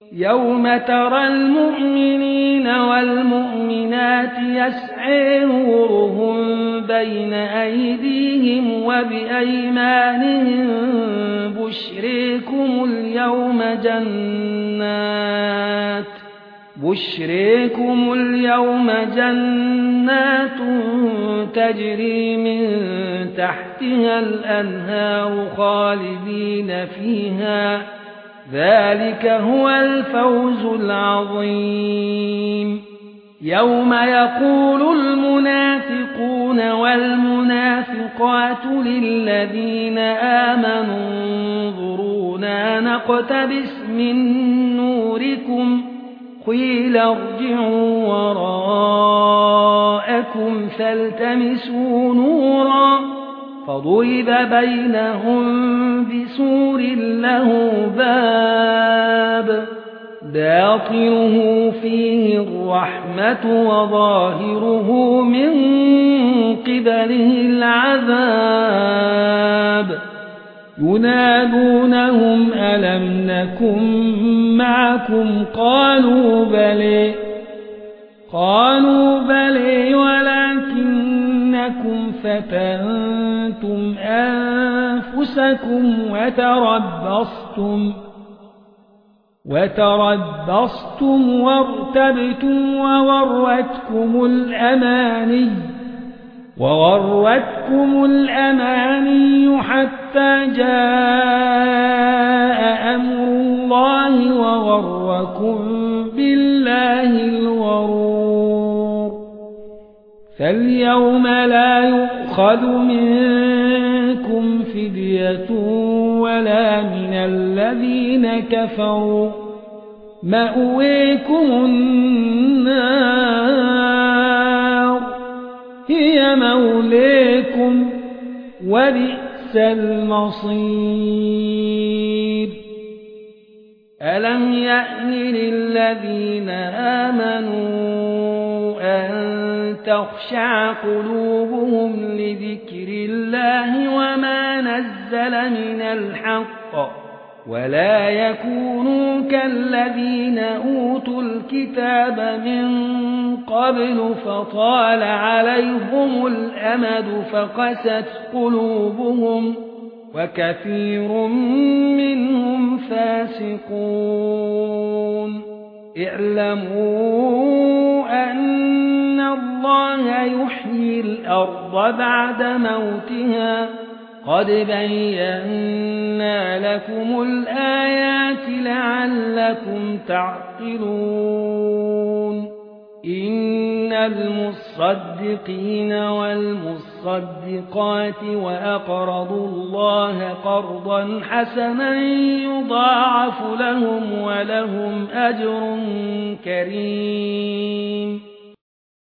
يوم ترى المؤمنين والمؤمنات يسعى نورهم بين أيديهم وبأيمانهم بشريكم اليوم جنات تجري من تحتها الأنهار خالدين فيها ذلك هو الفوز العظيم. يوم يقول المنافقون والمنافقات للذين آمنوا انظرونا نقتبس من نوركم قيل ارجعوا وراءكم فالتمسوا نورا فضرب بينهم بسور له باب باطنه فيه الرحمة وظاهره من قبله العذاب ينادونهم ألم نكن معكم قالوا بلى ولكنكم فتنتم أنفسكم وتربصتم وارتبتم وغرتكم الأماني حتى جاء أمر الله وغركم بالله الغرور. فاليوم لا يؤخذ منكم فدية ولا من الذين كفروا مأويكم النار هي مولاكم وبئس المصير. ألم يأن للذين آمنوا أن تخشع قلوبهم لذكر الله وما نزل من الحق ولا يكونوا كالذين أوتوا الكتاب من قبل فطال عليهم الأمد فقست قلوبهم وكثير منهم فاسقون. اعلموا أن الله يحيي الأرض بعد موتها قد بينا لكم الآيات لعلكم تعقلون. إن المصدقين والمصدقات وأقرضوا الله قرضا حسنا يضاعف لهم ولهم أجر كريم.